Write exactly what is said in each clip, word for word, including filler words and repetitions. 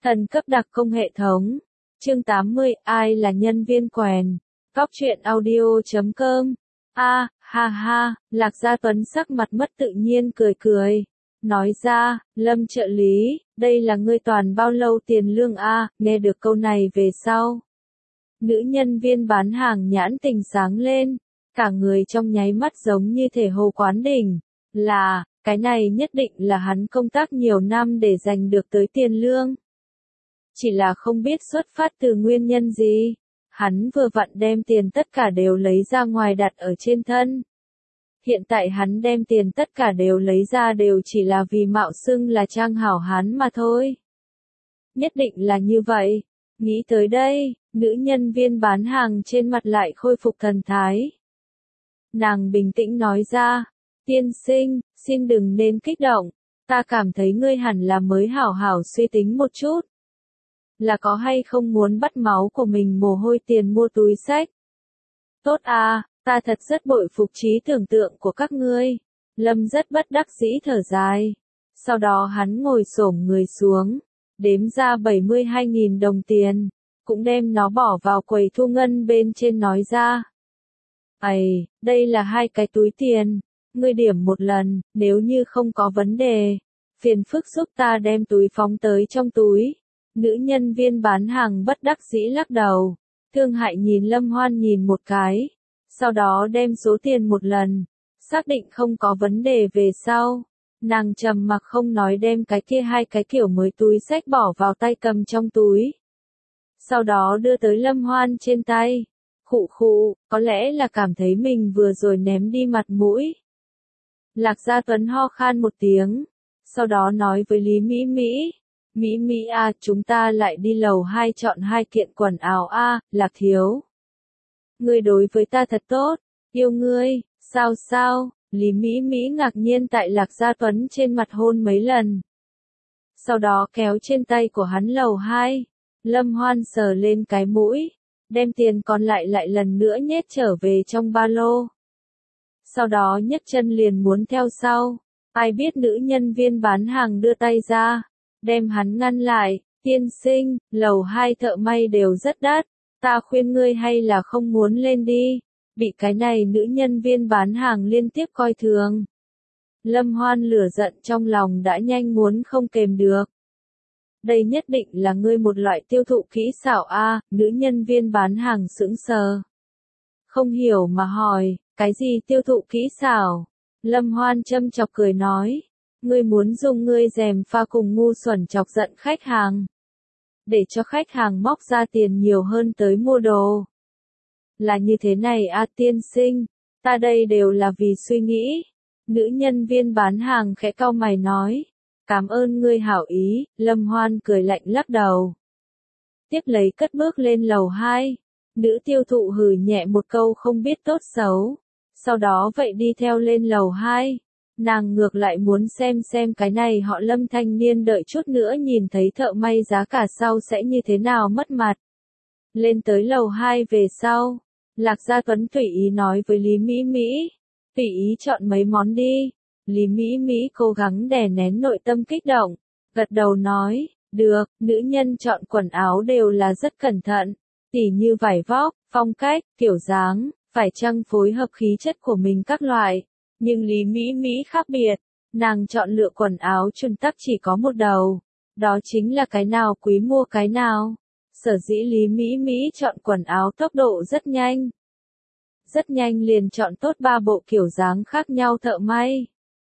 Thần cấp đặc công hệ thống. Chương tám mươi, ai là nhân viên quèn? Góc truyện audio chấm com. A, ha ha, Lạc Gia Tuấn sắc mặt mất tự nhiên cười cười. Nói ra, Lâm trợ lý, đây là ngươi toàn bao lâu tiền lương a? Nghe được câu này về sau. Nữ nhân viên bán hàng nhãn tình sáng lên, cả người trong nháy mắt giống như thể hồ quán đỉnh. Là, cái này nhất định là hắn công tác nhiều năm để giành được tới tiền lương. Chỉ là không biết xuất phát từ nguyên nhân gì. Hắn vừa vặn đem tiền tất cả đều lấy ra ngoài đặt ở trên thân. Hiện tại hắn đem tiền tất cả đều lấy ra đều chỉ là vì mạo xưng là trang hảo hán mà thôi. Nhất định là như vậy. Nghĩ tới đây, nữ nhân viên bán hàng trên mặt lại khôi phục thần thái. Nàng bình tĩnh nói ra, tiên sinh, xin đừng nên kích động, ta cảm thấy ngươi hẳn là mới hảo hảo suy tính một chút. Là có hay không muốn bắt máu của mình mồ hôi tiền mua túi xách? Tốt à, ta thật rất bội phục trí tưởng tượng của các ngươi. Lâm rất bất đắc dĩ thở dài. Sau đó hắn ngồi xổm người xuống, đếm ra bảy mươi hai nghìn đồng tiền, cũng đem nó bỏ vào quầy thu ngân bên trên nói ra. Ây, đây là hai cái túi tiền, ngươi điểm một lần, nếu như không có vấn đề, phiền phức giúp ta đem túi phóng tới trong túi. Nữ nhân viên bán hàng bất đắc dĩ lắc đầu, thương hại nhìn Lâm Hoan nhìn một cái, sau đó đem số tiền một lần, xác định không có vấn đề về sau. Nàng trầm mặc không nói đem cái kia hai cái kiểu mới túi xách bỏ vào tay cầm trong túi. Sau đó đưa tới Lâm Hoan trên tay. Khụ khụ, có lẽ là cảm thấy mình vừa rồi ném đi mặt mũi. Lạc Gia Tuấn ho khan một tiếng, sau đó nói với Lý Mỹ Mỹ. Mỹ Mỹ à, chúng ta lại đi lầu hai chọn hai kiện quần áo a, à, Lạc thiếu. Ngươi đối với ta thật tốt, yêu ngươi, sao sao, Lý Mỹ Mỹ ngạc nhiên tại Lạc Gia Tuấn trên mặt hôn mấy lần. Sau đó kéo trên tay của hắn lầu hai, Lâm Hoan sờ lên cái mũi, đem tiền còn lại lại lần nữa nhét trở về trong ba lô. Sau đó nhấc chân liền muốn theo sau, ai biết nữ nhân viên bán hàng đưa tay ra. Đem hắn ngăn lại, tiên sinh, lầu hai thợ may đều rất đắt, ta khuyên ngươi hay là không muốn lên đi, bị cái này nữ nhân viên bán hàng liên tiếp coi thường. Lâm Hoan lửa giận trong lòng đã nhanh muốn không kềm được. Đây nhất định là ngươi một loại tiêu thụ kỹ xảo a, à, nữ nhân viên bán hàng sững sờ. Không hiểu mà hỏi, cái gì tiêu thụ kỹ xảo? Lâm Hoan châm chọc cười nói. Ngươi muốn dùng ngươi gièm pha cùng ngu xuẩn chọc giận khách hàng. Để cho khách hàng móc ra tiền nhiều hơn tới mua đồ. Là như thế này a, tiên sinh, ta đây đều là vì suy nghĩ. Nữ nhân viên bán hàng khẽ cau mày nói. Cảm ơn ngươi hảo ý, Lâm Hoan cười lạnh lắc đầu. Tiếp lấy cất bước lên lầu hai. Nữ tiêu thụ hừ nhẹ một câu không biết tốt xấu. Sau đó vậy đi theo lên lầu hai. Nàng ngược lại muốn xem xem cái này họ Lâm thanh niên đợi chút nữa nhìn thấy thợ may giá cả sau sẽ như thế nào mất mặt. Lên tới lầu hai về sau, Lạc Gia Tuấn tùy ý nói với Lý Mỹ Mỹ, tùy ý chọn mấy món đi. Lý Mỹ Mỹ cố gắng đè nén nội tâm kích động, gật đầu nói, được, nữ nhân chọn quần áo đều là rất cẩn thận, tỉ như vải vóc, phong cách, kiểu dáng, phải chăng phối hợp khí chất của mình các loại. Nhưng Lý Mỹ Mỹ khác biệt, nàng chọn lựa quần áo chuẩn tắc chỉ có một đầu, đó chính là cái nào quý mua cái nào. Sở dĩ Lý Mỹ Mỹ chọn quần áo tốc độ rất nhanh. Rất nhanh liền chọn tốt ba bộ kiểu dáng khác nhau thợ may.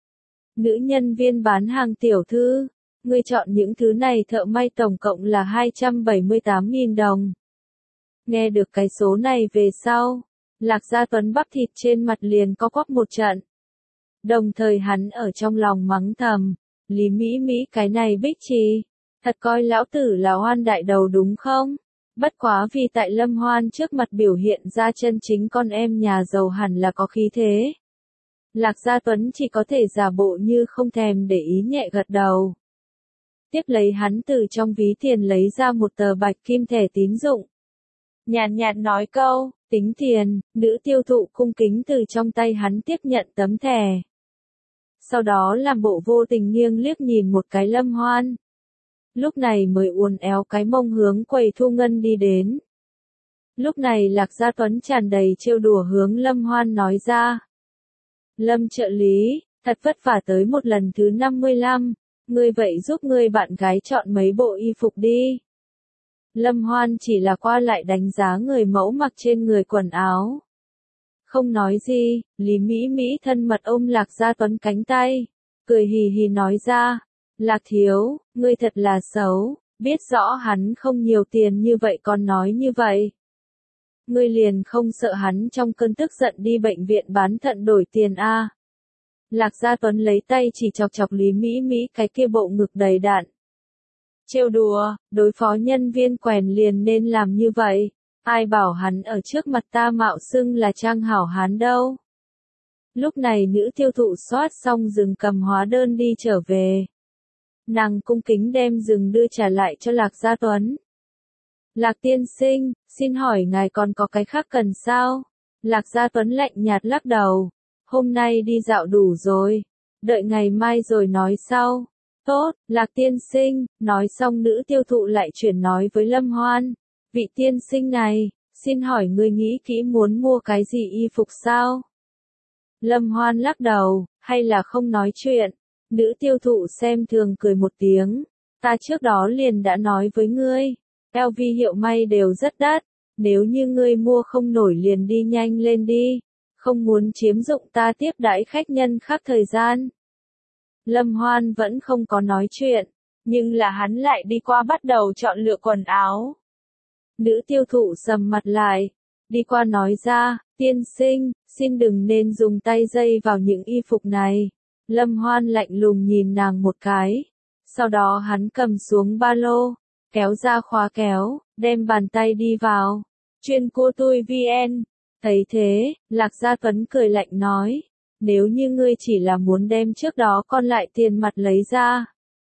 Nữ nhân viên bán hàng tiểu thư, ngươi chọn những thứ này thợ may tổng cộng là hai trăm bảy mươi tám nghìn đồng. Nghe được cái số này về sau, Lạc Gia Tuấn bắp thịt trên mặt liền co quắp một trận. Đồng thời hắn ở trong lòng mắng thầm, Lý Mỹ Mỹ cái này bích trì, thật coi lão tử là Hoan đại đầu đúng không? Bất quá vì tại Lâm Hoan trước mặt biểu hiện ra chân chính con em nhà giàu hẳn là có khí thế. Lạc Gia Tuấn chỉ có thể giả bộ như không thèm để ý nhẹ gật đầu. Tiếp lấy hắn từ trong ví tiền lấy ra một tờ bạch kim thẻ tín dụng. Nhàn nhạt nói câu, tính tiền, nữ tiêu thụ cung kính từ trong tay hắn tiếp nhận tấm thẻ. Sau đó làm bộ vô tình nghiêng liếc nhìn một cái Lâm Hoan. lúc này mới uốn éo cái mông hướng quầy thu ngân đi đến. Lúc này Lạc Gia Tuấn tràn đầy trêu đùa hướng Lâm Hoan nói ra. Lâm trợ lý, thật vất vả tới một lần thứ năm mươi lăm, ngươi vậy giúp ngươi bạn gái chọn mấy bộ y phục đi. Lâm Hoan chỉ là qua lại đánh giá người mẫu mặc trên người quần áo. Không nói gì, Lý Mỹ Mỹ thân mật ôm Lạc Gia Tuấn cánh tay, cười hì hì nói ra, Lạc thiếu, ngươi thật là xấu, biết rõ hắn không nhiều tiền như vậy còn nói như vậy. Ngươi liền không sợ hắn trong cơn tức giận đi bệnh viện bán thận đổi tiền a? À? Lạc Gia Tuấn lấy tay chỉ chọc chọc Lý Mỹ Mỹ cái kia bộ ngực đầy đạn. Trêu đùa, đối phó nhân viên quèn liền nên làm như vậy, ai bảo hắn ở trước mặt ta mạo xưng là trang hảo hán đâu. Lúc này nữ tiêu thụ soát xong rừng cầm hóa đơn đi trở về. Nàng cung kính đem rừng đưa trả lại cho Lạc Gia Tuấn. Lạc tiên sinh, xin hỏi ngài còn có cái khác cần sao? Lạc Gia Tuấn lạnh nhạt lắc đầu. Hôm nay đi dạo đủ rồi. Đợi ngày mai rồi nói sau. Tốt, Lạc tiên sinh, nói xong nữ tiêu thụ lại chuyển nói với Lâm Hoan. Vị tiên sinh này, xin hỏi ngươi nghĩ kỹ muốn mua cái gì y phục sao? Lâm Hoan lắc đầu, hay là không nói chuyện. Nữ tiêu thụ xem thường cười một tiếng. Ta trước đó liền đã nói với ngươi. lờ vê hiệu may đều rất đắt, nếu như ngươi mua không nổi liền đi nhanh lên đi, không muốn chiếm dụng ta tiếp đãi khách nhân khác thời gian. Lâm Hoan vẫn không có nói chuyện, nhưng là hắn lại đi qua bắt đầu chọn lựa quần áo. Nữ tiêu thụ sầm mặt lại, đi qua nói ra, tiên sinh, xin đừng nên dùng tay dây vào những y phục này. Lâm Hoan lạnh lùng nhìn nàng một cái, sau đó hắn cầm xuống ba lô, kéo ra khóa kéo, đem bàn tay đi vào. Chuyên cô tôi vn. Thấy thế, Lạc Gia Tuấn cười lạnh nói, nếu như ngươi chỉ là muốn đem trước đó còn lại tiền mặt lấy ra,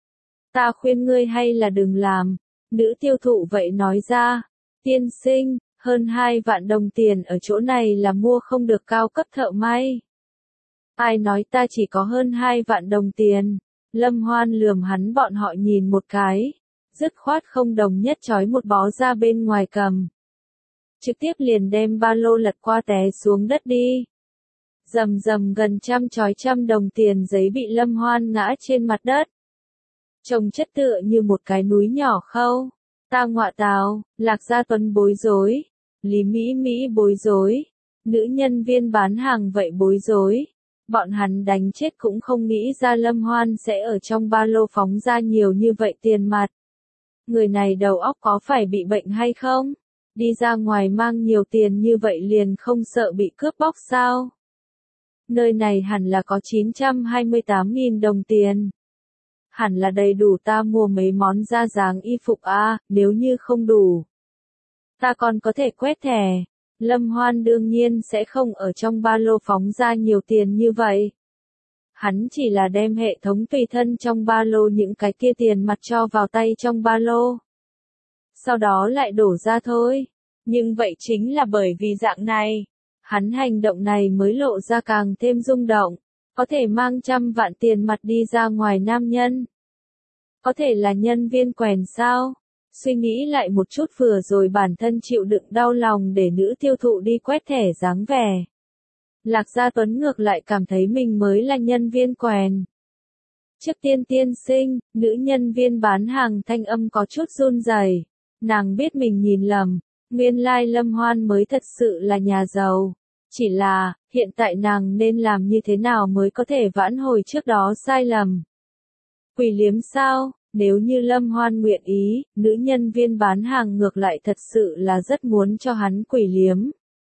ta khuyên ngươi hay là đừng làm. Nữ tiêu thụ vậy nói ra, tiên sinh, hơn hai vạn đồng tiền ở chỗ này là mua không được cao cấp thợ may. Ai nói ta chỉ có hơn hai vạn đồng tiền? Lâm Hoan lườm hắn bọn họ nhìn một cái, dứt khoát không đồng nhất chói một bó ra bên ngoài cầm. Trực tiếp liền đem ba lô lật qua té xuống đất đi. Rầm rầm gần trăm chói trăm đồng tiền giấy bị Lâm Hoan ngã trên mặt đất. Trông chất tựa như một cái núi nhỏ khâu. Ta ngọa tào, Lạc Gia Tuấn bối rối. Lý Mỹ Mỹ bối rối. Nữ nhân viên bán hàng vậy bối rối. Bọn hắn đánh chết cũng không nghĩ ra Lâm Hoan sẽ ở trong ba lô phóng ra nhiều như vậy tiền mặt. Người này đầu óc có phải bị bệnh hay không? Đi ra ngoài mang nhiều tiền như vậy liền không sợ bị cướp bóc sao? Nơi này hẳn là có chín trăm hai mươi tám nghìn đồng tiền. Hẳn là đầy đủ ta mua mấy món da dáng y phục a, à, nếu như không đủ, ta còn có thể quét thẻ. Lâm Hoan đương nhiên sẽ không ở trong ba lô phóng ra nhiều tiền như vậy. Hắn chỉ là đem hệ thống tùy thân trong ba lô những cái kia tiền mặt cho vào tay trong ba lô. Sau đó lại đổ ra thôi. Nhưng vậy chính là bởi vì dạng này, hắn hành động này mới lộ ra càng thêm rung động. Có thể mang trăm vạn tiền mặt đi ra ngoài nam nhân. Có thể là nhân viên quèn sao? Suy nghĩ lại một chút vừa rồi bản thân chịu đựng đau lòng để nữ tiêu thụ đi quét thẻ dáng vẻ. Lạc Gia Tuấn ngược lại cảm thấy mình mới là nhân viên quèn. Trước tiên tiên sinh, nữ nhân viên bán hàng thanh âm có chút run rẩy. Nàng biết mình nhìn lầm, nguyên lai Lâm Hoan mới thật sự là nhà giàu. Chỉ là, hiện tại nàng nên làm như thế nào mới có thể vãn hồi trước đó sai lầm. Quỷ liếm sao? Nếu như Lâm Hoan nguyện ý, nữ nhân viên bán hàng ngược lại thật sự là rất muốn cho hắn quỷ liếm.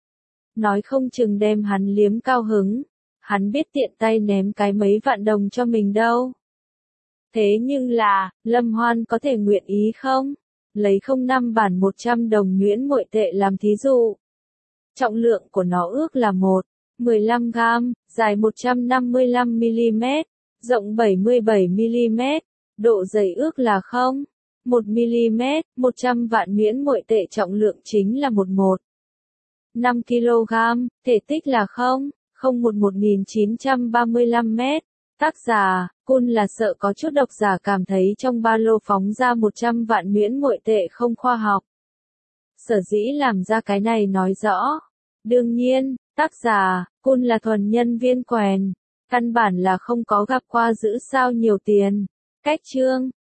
Nói không chừng đem hắn liếm cao hứng, hắn biết tiện tay ném cái mấy vạn đồng cho mình đâu. Thế nhưng là, Lâm Hoan có thể nguyện ý không? Lấy không năm bản một trăm đồng nhuyễn muội tệ làm thí dụ. Trọng lượng của nó ước là một phẩy mười lăm gam, dài một trăm năm mươi lăm mi-li-mét, rộng bảy mươi bảy mi-li-mét, độ dày ước là không phẩy một mi-li-mét, một trăm vạn nhuyễn muội tệ trọng lượng chính là một phẩy một năm ki lô gam, thể tích là không phẩy không một một nghìn chín trăm ba mươi lăm mét, Tác giả, Cun là sợ có chút độc giả cảm thấy trong ba lô phóng ra một trăm vạn nhuyễn ngoại tệ không khoa học. Sở dĩ làm ra cái này nói rõ. Đương nhiên, tác giả, Cun là thuần nhân viên quèn. Căn bản là không có gặp qua giữ sao nhiều tiền. Cách chương.